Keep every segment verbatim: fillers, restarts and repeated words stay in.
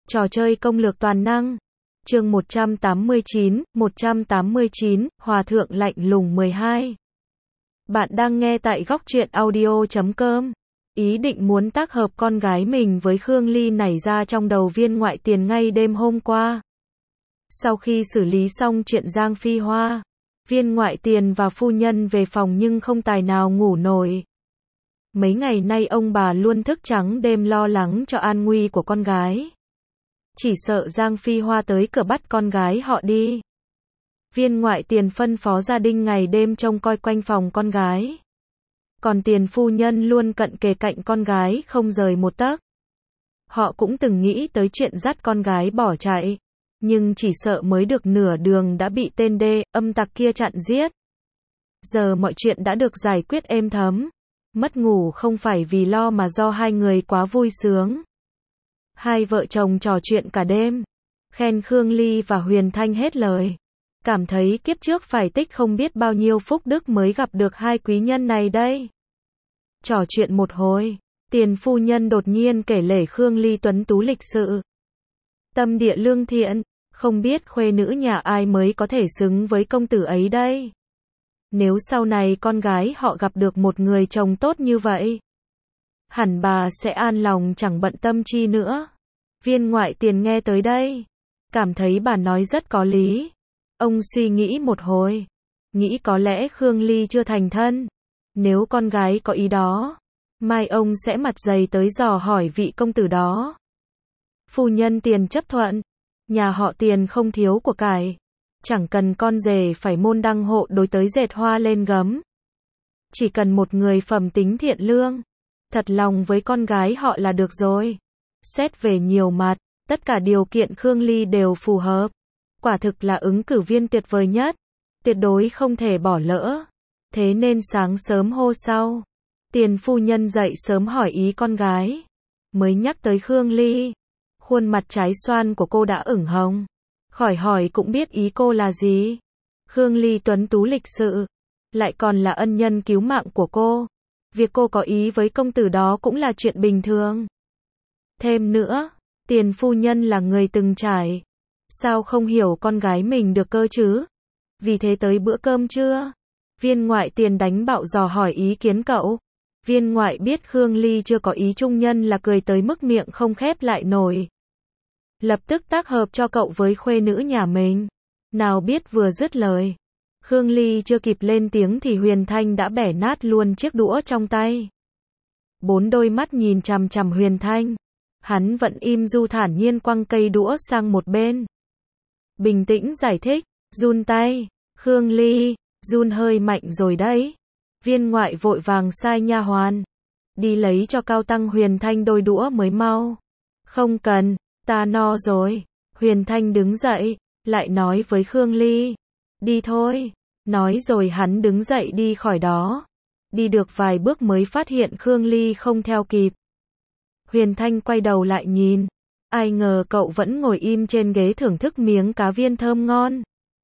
Trò chơi công lược toàn năng. Chương một trăm tám mươi chín, một trăm tám mươi chín, Hòa thượng lạnh lùng mười hai. Bạn đang nghe tại góc truyện audio chấm com. Ý định muốn tác hợp con gái mình với Khương Ly nảy ra trong đầu Viên Ngoại Tiền ngay đêm hôm qua. Sau khi xử lý xong chuyện Giang Phi Hoa, Viên Ngoại Tiền và phu nhân về phòng nhưng không tài nào ngủ nổi. Mấy ngày nay ông bà luôn thức trắng đêm lo lắng cho an nguy của con gái. Chỉ sợ Giang Phi Hoa tới cửa bắt con gái họ đi. Viên Ngoại Tiền phân phó gia đình ngày đêm trông coi quanh phòng con gái. Còn Tiền phu nhân luôn cận kề cạnh con gái không rời một tấc. Họ cũng từng nghĩ tới chuyện dắt con gái bỏ chạy. Nhưng chỉ sợ mới được nửa đường đã bị tên đê, âm tặc kia chặn giết. Giờ mọi chuyện đã được giải quyết êm thấm. Mất ngủ không phải vì lo mà do hai người quá vui sướng. Hai vợ chồng trò chuyện cả đêm. Khen Khương Ly và Huyền Thanh hết lời. Cảm thấy kiếp trước phải tích không biết bao nhiêu phúc đức mới gặp được hai quý nhân này đây. Trò chuyện một hồi, Tiền phu nhân đột nhiên kể lể Khương Ly tuấn tú lịch sự. Tâm địa lương thiện, không biết khuê nữ nhà ai mới có thể xứng với công tử ấy đây. Nếu sau này con gái họ gặp được một người chồng tốt như vậy, hẳn bà sẽ an lòng chẳng bận tâm chi nữa. Viên Ngoại Tiền nghe tới đây, cảm thấy bà nói rất có lý. Ông suy nghĩ một hồi, nghĩ có lẽ Khương Ly chưa thành thân. Nếu con gái có ý đó, mai ông sẽ mặt dày tới dò hỏi vị công tử đó. Phu nhân Tiền chấp thuận, nhà họ Tiền không thiếu của cải. Chẳng cần con rể phải môn đăng hộ đối tới dệt hoa lên gấm. Chỉ cần một người phẩm tính thiện lương, thật lòng với con gái họ là được rồi. Xét về nhiều mặt, tất cả điều kiện Khương Ly đều phù hợp. Quả thực là ứng cử viên tuyệt vời nhất. Tuyệt đối không thể bỏ lỡ. Thế nên sáng sớm hôm sau, Tiền phu nhân dậy sớm hỏi ý con gái. Mới nhắc tới Khương Ly, khuôn mặt trái xoan của cô đã ửng hồng. Khỏi hỏi cũng biết ý cô là gì. Khương Ly tuấn tú lịch sự, lại còn là ân nhân cứu mạng của cô. Việc cô có ý với công tử đó cũng là chuyện bình thường. Thêm nữa, Tiền phu nhân là người từng trải. Sao không hiểu con gái mình được cơ chứ? Vì thế tới bữa cơm trưa, Viên Ngoại Tiền đánh bạo dò hỏi ý kiến cậu. Viên Ngoại biết Khương Ly chưa có ý trung nhân là cười tới mức miệng không khép lại nổi. Lập tức tác hợp cho cậu với khuê nữ nhà mình. Nào biết vừa dứt lời, Khương Ly chưa kịp lên tiếng thì Huyền Thanh đã bẻ nát luôn chiếc đũa trong tay. Bốn đôi mắt nhìn chằm chằm Huyền Thanh. Hắn vẫn im du thản nhiên quăng cây đũa sang một bên. Bình tĩnh giải thích, run tay, Khương Ly, run hơi mạnh rồi đấy. Viên Ngoại vội vàng sai nha hoàn đi lấy cho Cao Tăng Huyền Thanh đôi đũa mới mau. Không cần, ta no rồi. Huyền Thanh đứng dậy, lại nói với Khương Ly, đi thôi. Nói rồi hắn đứng dậy đi khỏi đó. Đi được vài bước mới phát hiện Khương Ly không theo kịp. Huyền Thanh quay đầu lại nhìn, ai ngờ cậu vẫn ngồi im trên ghế thưởng thức miếng cá viên thơm ngon.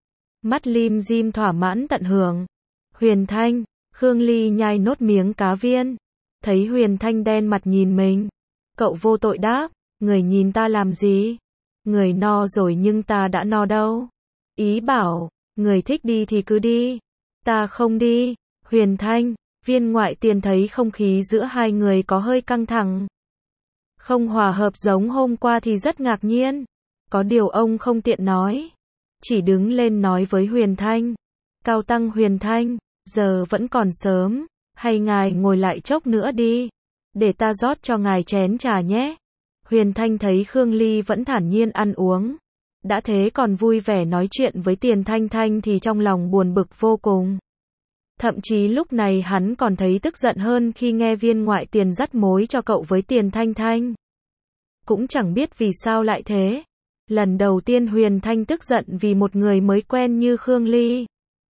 Mắt lim dim thỏa mãn tận hưởng. Huyền Thanh, Khương Ly nhai nốt miếng cá viên. Thấy Huyền Thanh đen mặt nhìn mình, cậu vô tội đáp, người nhìn ta làm gì? Người no rồi nhưng ta đã no đâu. Ý bảo, người thích đi thì cứ đi. Ta không đi. Huyền Thanh, Viên Ngoại Tiền thấy không khí giữa hai người có hơi căng thẳng. Không hòa hợp giống hôm qua thì rất ngạc nhiên. Có điều ông không tiện nói. Chỉ đứng lên nói với Huyền Thanh. Cao Tăng Huyền Thanh, giờ vẫn còn sớm. Hay ngài ngồi lại chốc nữa đi. Để ta rót cho ngài chén trà nhé. Huyền Thanh thấy Khương Ly vẫn thản nhiên ăn uống. Đã thế còn vui vẻ nói chuyện với Tiền Thanh Thanh thì trong lòng buồn bực vô cùng. Thậm chí lúc này hắn còn thấy tức giận hơn khi nghe Viên Ngoại Tiền dắt mối cho cậu với Tiền Thanh Thanh. Cũng chẳng biết vì sao lại thế. Lần đầu tiên Huyền Thanh tức giận vì một người mới quen như Khương Ly.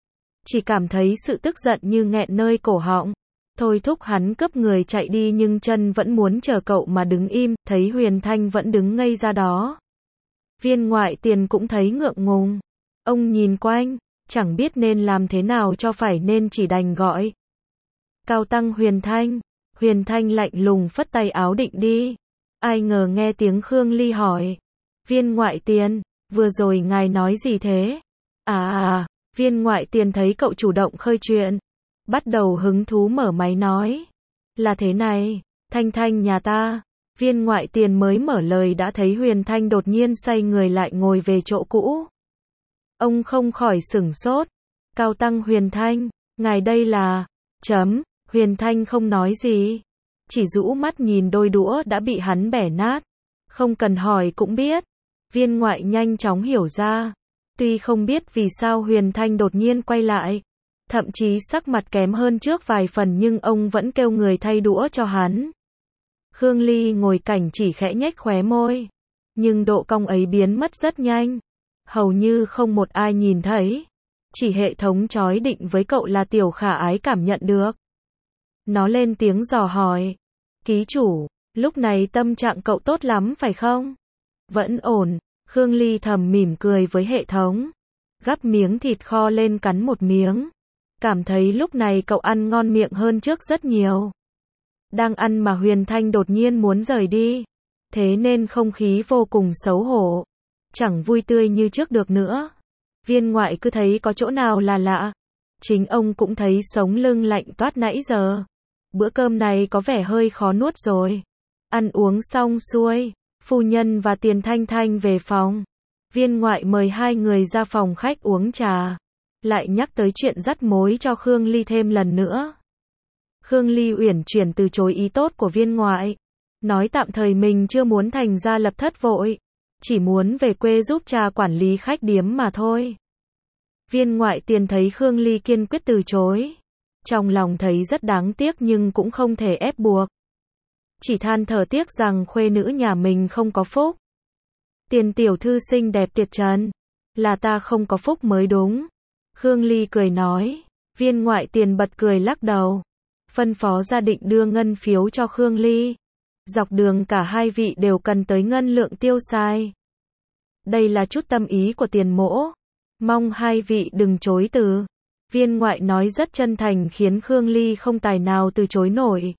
Chỉ cảm thấy sự tức giận như nghẹn nơi cổ họng. Thôi thúc hắn cướp người chạy đi nhưng chân vẫn muốn chờ cậu mà đứng im, thấy Huyền Thanh vẫn đứng ngây ra đó. Viên Ngoại Tiền cũng thấy ngượng ngùng. Ông nhìn quanh, chẳng biết nên làm thế nào cho phải nên chỉ đành gọi. Cao Tăng Huyền Thanh. Huyền Thanh lạnh lùng phất tay áo định đi. Ai ngờ nghe tiếng Khương Ly hỏi. Viên ngoại tiền, vừa rồi ngài nói gì thế? À à, viên ngoại tiền thấy cậu chủ động khơi chuyện. Bắt đầu hứng thú mở máy nói. Là thế này, Thanh Thanh nhà ta. Viên ngoại tiền mới mở lời đã thấy Huyền Thanh đột nhiên xoay người lại ngồi về chỗ cũ. Ông không khỏi sửng sốt. Cao tăng Huyền Thanh, ngài đây là... Chấm, Huyền Thanh không nói gì. Chỉ rũ mắt nhìn đôi đũa đã bị hắn bẻ nát. Không cần hỏi cũng biết. Viên ngoại nhanh chóng hiểu ra. Tuy không biết vì sao Huyền Thanh đột nhiên quay lại. Thậm chí sắc mặt kém hơn trước vài phần nhưng ông vẫn kêu người thay đũa cho hắn. Khương Ly ngồi cạnh chỉ khẽ nhếch khóe môi. Nhưng độ cong ấy biến mất rất nhanh. Hầu như không một ai nhìn thấy. Chỉ hệ thống chói định với cậu là Tiểu Khả Ái cảm nhận được. Nó lên tiếng dò hỏi. Ký chủ, lúc này tâm trạng cậu tốt lắm phải không? Vẫn ổn, Khương Ly thầm mỉm cười với hệ thống. Gắp miếng thịt kho lên cắn một miếng. Cảm thấy lúc này cậu ăn ngon miệng hơn trước rất nhiều. Đang ăn mà Huyền Thanh đột nhiên muốn rời đi. Thế nên không khí vô cùng xấu hổ. Chẳng vui tươi như trước được nữa. Viên ngoại cứ thấy có chỗ nào là lạ. Chính ông cũng thấy sống lưng lạnh toát nãy giờ. Bữa cơm này có vẻ hơi khó nuốt rồi. Ăn uống xong xuôi, phu nhân và Tiền Thanh Thanh về phòng. Viên ngoại mời hai người ra phòng khách uống trà. Lại nhắc tới chuyện dắt mối cho Khương Ly thêm lần nữa. Khương Ly uyển chuyển từ chối ý tốt của viên ngoại. Nói tạm thời mình chưa muốn thành gia lập thất vội. Chỉ muốn về quê giúp cha quản lý khách điếm mà thôi. Viên ngoại Tiền thấy Khương Ly kiên quyết từ chối. Trong lòng thấy rất đáng tiếc nhưng cũng không thể ép buộc. Chỉ than thở tiếc rằng khuê nữ nhà mình không có phúc. Tiền tiểu thư xinh đẹp tuyệt trần. Là ta không có phúc mới đúng. Khương Ly cười nói. Viên ngoại Tiền bật cười lắc đầu. Phân phó gia định đưa ngân phiếu cho Khương Ly. Dọc đường cả hai vị đều cần tới ngân lượng tiêu xài. Đây là chút tâm ý của Tiền mỗ. Mong hai vị đừng chối từ. Viên ngoại nói rất chân thành khiến Khương Ly không tài nào từ chối nổi.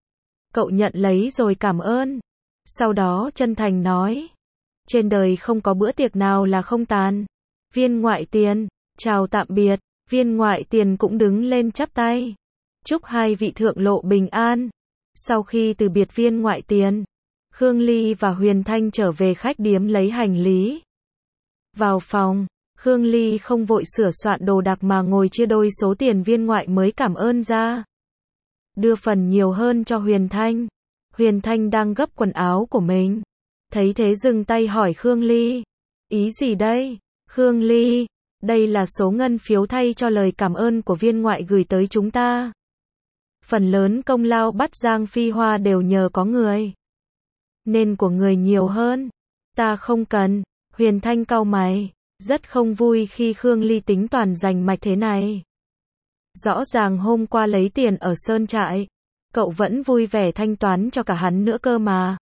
Cậu nhận lấy rồi cảm ơn. Sau đó chân thành nói. Trên đời không có bữa tiệc nào là không tàn. Viên ngoại Tiền, chào tạm biệt. Viên ngoại Tiền cũng đứng lên chắp tay. Chúc hai vị thượng lộ bình an. Sau khi từ biệt viên ngoại Tiền, Khương Ly và Huyền Thanh trở về khách điếm lấy hành lý. Vào phòng, Khương Ly không vội sửa soạn đồ đạc mà ngồi chia đôi số tiền viên ngoại mới cảm ơn ra. Đưa phần nhiều hơn cho Huyền Thanh. Huyền Thanh đang gấp quần áo của mình. Thấy thế dừng tay hỏi Khương Ly. Ý gì đây? Khương Ly, đây là số ngân phiếu thay cho lời cảm ơn của viên ngoại gửi tới chúng ta. Phần lớn công lao bắt Giang Phi Hoa đều nhờ có người. Nên của người nhiều hơn. Ta không cần. Huyền Thanh cau mày. Rất không vui khi Khương Ly tính toàn giành mạch thế này. Rõ ràng hôm qua lấy tiền ở Sơn Trại. Cậu vẫn vui vẻ thanh toán cho cả hắn nữa cơ mà.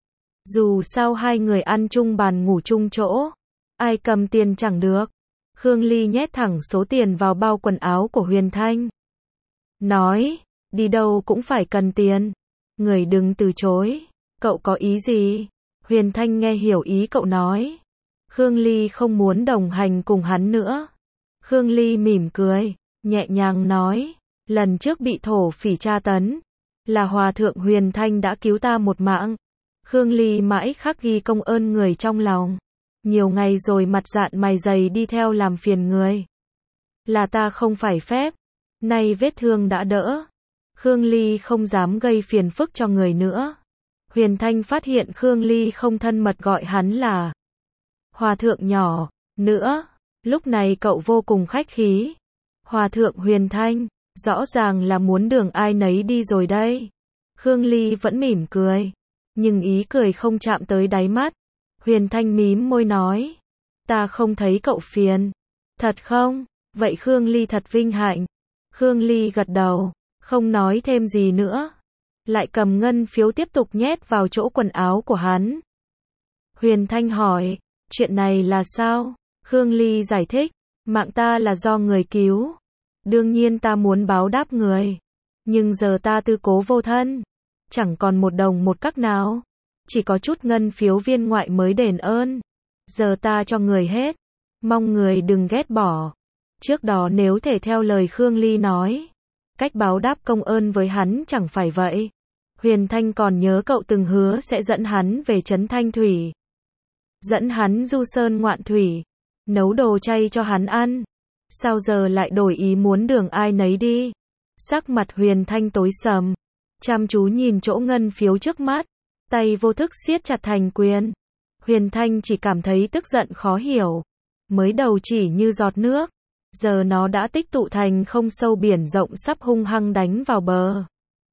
Dù sao hai người ăn chung bàn ngủ chung chỗ. Ai cầm tiền chẳng được. Khương Ly nhét thẳng số tiền vào bao quần áo của Huyền Thanh. Nói. Đi đâu cũng phải cần tiền. Người đừng từ chối. Cậu có ý gì? Huyền Thanh nghe hiểu ý cậu nói. Khương Ly không muốn đồng hành cùng hắn nữa. Khương Ly mỉm cười, nhẹ nhàng nói. Lần trước bị thổ phỉ tra tấn. Là Hòa thượng Huyền Thanh đã cứu ta một mạng. Khương Ly mãi khắc ghi công ơn người trong lòng. Nhiều ngày rồi mặt dạn mày dày đi theo làm phiền người. Là ta không phải phép. Nay vết thương đã đỡ. Khương Ly không dám gây phiền phức cho người nữa. Huyền Thanh phát hiện Khương Ly không thân mật gọi hắn là Hòa thượng nhỏ nữa. Lúc này cậu vô cùng khách khí. Hòa thượng Huyền Thanh, rõ ràng là muốn đường ai nấy đi rồi đây. Khương Ly vẫn mỉm cười. Nhưng ý cười không chạm tới đáy mắt. Huyền Thanh mím môi nói. Ta không thấy cậu phiền. Thật không? Vậy Khương Ly thật vinh hạnh. Khương Ly gật đầu. Không nói thêm gì nữa. Lại cầm ngân phiếu tiếp tục nhét vào chỗ quần áo của hắn. Huyền Thanh hỏi. Chuyện này là sao? Khương Ly giải thích. Mạng ta là do người cứu. Đương nhiên ta muốn báo đáp người. Nhưng giờ ta tư cố vô thân. Chẳng còn một đồng một cắc nào. Chỉ có chút ngân phiếu viên ngoại mới đền ơn. Giờ ta cho người hết. Mong người đừng ghét bỏ. Trước đó nếu thể theo lời Khương Ly nói, cách báo đáp công ơn với hắn chẳng phải vậy. Huyền Thanh còn nhớ cậu từng hứa sẽ dẫn hắn về trấn Thanh Thủy. Dẫn hắn du sơn ngoạn thủy. Nấu đồ chay cho hắn ăn. Sao giờ lại đổi ý muốn đường ai nấy đi? Sắc mặt Huyền Thanh tối sầm. Chăm chú nhìn chỗ ngân phiếu trước mắt. Tay vô thức siết chặt thành quyền. Huyền Thanh chỉ cảm thấy tức giận khó hiểu. Mới đầu chỉ như giọt nước. Giờ nó đã tích tụ thành không sâu biển rộng sắp hung hăng đánh vào bờ.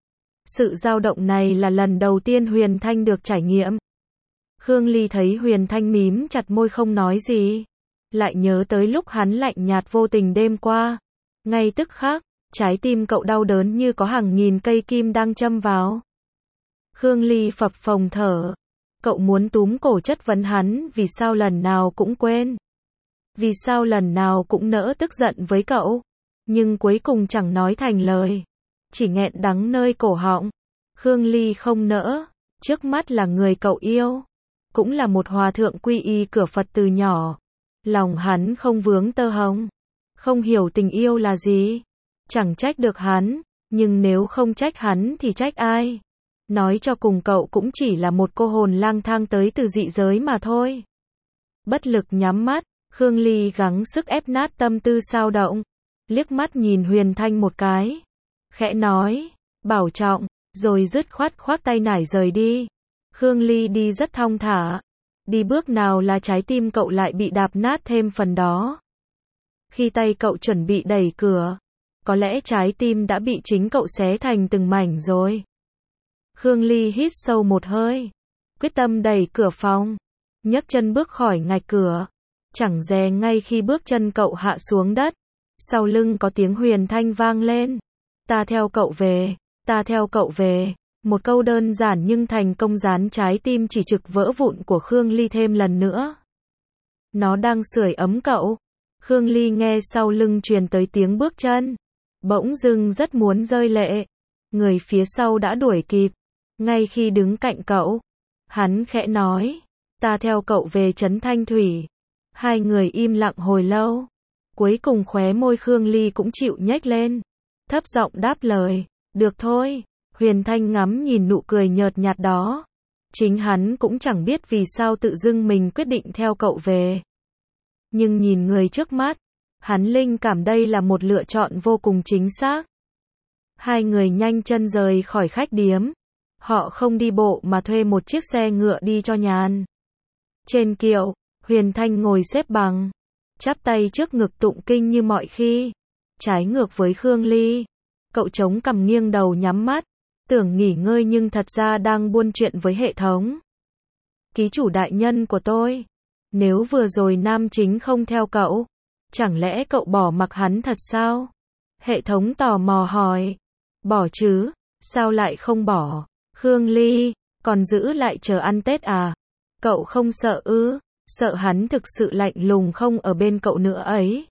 Sự dao động này là lần đầu tiên Huyền Thanh được trải nghiệm. Khương Ly thấy Huyền Thanh mím chặt môi không nói gì. Lại nhớ tới lúc hắn lạnh nhạt vô tình đêm qua. Ngay tức khắc, trái tim cậu đau đớn như có hàng nghìn cây kim đang châm vào. Khương Ly phập phồng thở. Cậu muốn túm cổ chất vấn hắn vì sao lần nào cũng quên. Vì sao lần nào cũng nỡ tức giận với cậu. Nhưng cuối cùng chẳng nói thành lời. Chỉ nghẹn đắng nơi cổ họng. Khương Ly không nỡ. Trước mắt là người cậu yêu. Cũng là một hòa thượng quy y cửa Phật từ nhỏ. Lòng hắn không vướng tơ hồng. Không hiểu tình yêu là gì. Chẳng trách được hắn. Nhưng nếu không trách hắn thì trách ai? Nói cho cùng cậu cũng chỉ là một cô hồn lang thang tới từ dị giới mà thôi. Bất lực nhắm mắt. Khương Ly gắng sức ép nát tâm tư sao động. Liếc mắt nhìn Huyền Thanh một cái. Khẽ nói. Bảo trọng. Rồi dứt khoát khoác tay nải rời đi. Khương Ly đi rất thong thả. Đi bước nào là trái tim cậu lại bị đạp nát thêm phần đó. Khi tay cậu chuẩn bị đẩy cửa. Có lẽ trái tim đã bị chính cậu xé thành từng mảnh rồi. Khương Ly hít sâu một hơi. Quyết tâm đẩy cửa phòng. Nhấc chân bước khỏi ngạch cửa. Chẳng dè ngay khi bước chân cậu hạ xuống đất. Sau lưng có tiếng Huyền Thanh vang lên. Ta theo cậu về. Ta theo cậu về. Một câu đơn giản nhưng thành công dán trái tim chỉ trực vỡ vụn của Khương Ly thêm lần nữa. Nó đang sưởi ấm cậu. Khương Ly nghe sau lưng truyền tới tiếng bước chân. Bỗng dưng rất muốn rơi lệ. Người phía sau đã đuổi kịp. Ngay khi đứng cạnh cậu. Hắn khẽ nói. Ta theo cậu về trấn Thanh Thủy. Hai người im lặng hồi lâu. Cuối cùng khóe môi Khương Ly cũng chịu nhếch lên. Thấp giọng đáp lời. Được thôi. Huyền Thanh ngắm nhìn nụ cười nhợt nhạt đó. Chính hắn cũng chẳng biết vì sao tự dưng mình quyết định theo cậu về. Nhưng nhìn người trước mắt. Hắn linh cảm đây là một lựa chọn vô cùng chính xác. Hai người nhanh chân rời khỏi khách điếm. Họ không đi bộ mà thuê một chiếc xe ngựa đi cho nhàn. Trên kiệu, Huyền Thanh ngồi xếp bằng. Chắp tay trước ngực tụng kinh như mọi khi. Trái ngược với Khương Ly. Cậu chống cằm nghiêng đầu nhắm mắt. Tưởng nghỉ ngơi nhưng thật ra đang buôn chuyện với hệ thống. Ký chủ đại nhân của tôi. Nếu vừa rồi nam chính không theo cậu. Chẳng lẽ cậu bỏ mặc hắn thật sao? Hệ thống tò mò hỏi. Bỏ chứ. Sao lại không bỏ? Khương Ly. Còn giữ lại chờ ăn Tết à? Cậu không sợ ư? Sợ hắn thực sự lạnh lùng không ở bên cậu nữa ấy.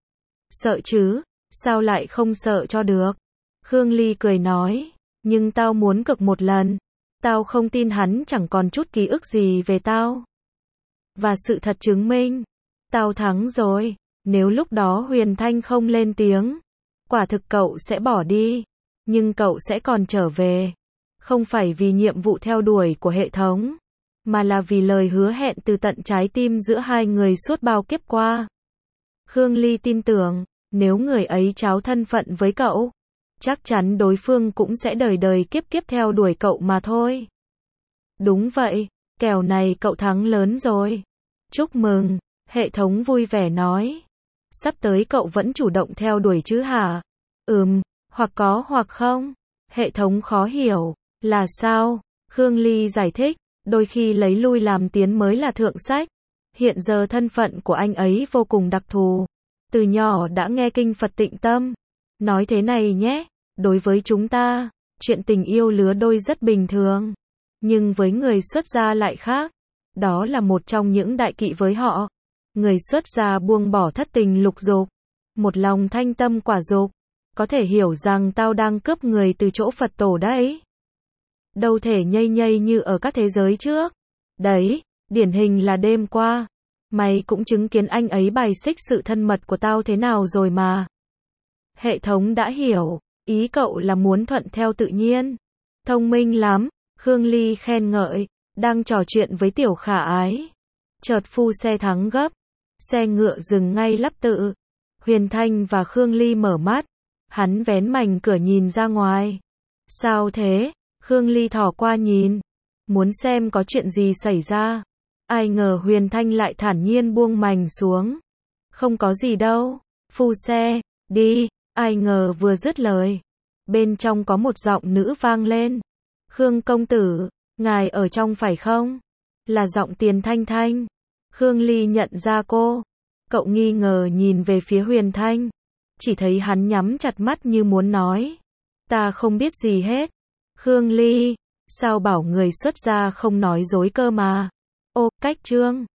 Sợ chứ. Sao lại không sợ cho được? Khương Ly cười nói. Nhưng tao muốn cực một lần. Tao không tin hắn chẳng còn chút ký ức gì về tao. Và sự thật chứng minh. Tao thắng rồi. Nếu lúc đó Huyền Thanh không lên tiếng. Quả thực cậu sẽ bỏ đi. Nhưng cậu sẽ còn trở về. Không phải vì nhiệm vụ theo đuổi của hệ thống. Mà là vì lời hứa hẹn từ tận trái tim giữa hai người suốt bao kiếp qua. Khương Ly tin tưởng. Nếu người ấy tráo thân phận với cậu. Chắc chắn đối phương cũng sẽ đời đời kiếp kiếp theo đuổi cậu mà thôi. Đúng vậy, kèo này cậu thắng lớn rồi. Chúc mừng, hệ thống vui vẻ nói. Sắp tới cậu vẫn chủ động theo đuổi chứ hả? Ừm, hoặc có hoặc không. Hệ thống khó hiểu, là sao? Khương Ly giải thích, đôi khi lấy lui làm tiến mới là thượng sách. Hiện giờ thân phận của anh ấy vô cùng đặc thù. Từ nhỏ đã nghe kinh Phật tịnh tâm. Nói thế này nhé, đối với chúng ta, chuyện tình yêu lứa đôi rất bình thường. Nhưng với người xuất gia lại khác. Đó là một trong những đại kỵ với họ. Người xuất gia buông bỏ thất tình lục dục. Một lòng thanh tâm quả dục. Có thể hiểu rằng tao đang cướp người từ chỗ Phật tổ đấy. Đâu thể nhây nhây như ở các thế giới trước. Đấy, điển hình là đêm qua. Mày cũng chứng kiến anh ấy bài xích sự thân mật của tao thế nào rồi mà. Hệ thống đã hiểu, ý cậu là muốn thuận theo tự nhiên. Thông minh lắm, Khương Ly khen ngợi, đang trò chuyện với Tiểu Khả Ái. Chợt phu xe thắng gấp, xe ngựa dừng ngay lắp tự. Huyền Thanh và Khương Ly mở mắt, hắn vén mảnh cửa nhìn ra ngoài. Sao thế? Khương Ly thò qua nhìn, muốn xem có chuyện gì xảy ra. Ai ngờ Huyền Thanh lại thản nhiên buông mảnh xuống. Không có gì đâu, phu xe, đi. Ai ngờ vừa dứt lời, bên trong có một giọng nữ vang lên. Khương công tử, ngài ở trong phải không? Là giọng Tiền Thanh Thanh. Khương Ly nhận ra cô. Cậu nghi ngờ nhìn về phía Huyền Thanh. Chỉ thấy hắn nhắm chặt mắt như muốn nói. Ta không biết gì hết. Khương Ly, sao bảo người xuất gia không nói dối cơ mà. Ô, cách trương.